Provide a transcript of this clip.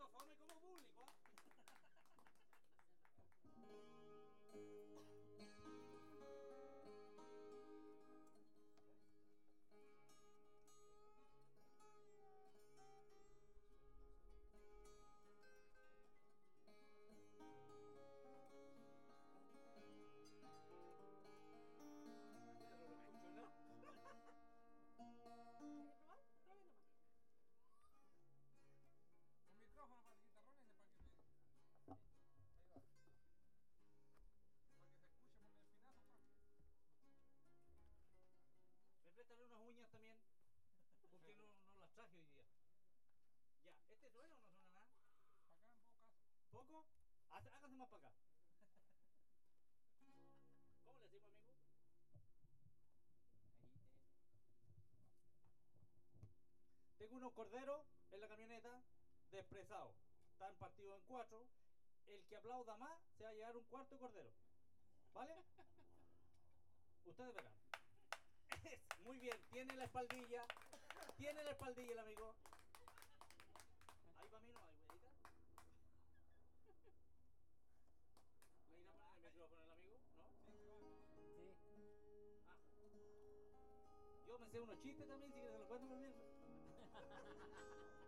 tanto fome como público, ¿eh? ¿Quieres probar? Pruebe nomás. Un micrófono para el guitarrón y para que me... Ahí va. Para que se escuche por el espinazo, profe. ¿Me prestan unas uñas también? Porque no las traje hoy día. Ya, ¿este suena o no suena nada? Para acá en bocas. ¿Poco? Hágase más para acá. ¿Cómo le decimos, amigo? Ahí, Tengo unos corderos en la camioneta despresados. Están partidos en 4. El que aplauda más se va a llevar un cuarto de cordero. ¿Vale? Ustedes verán. Muy bien, tiene la espaldilla. Tiene la espaldilla el amigo. Ahí para mí no hay, güeyita. ¿Me irá a poner el micrófono el amigo? ¿No? Sí. Ah. Yo me sé unos chistes también, si quieres se los cuento por mientras.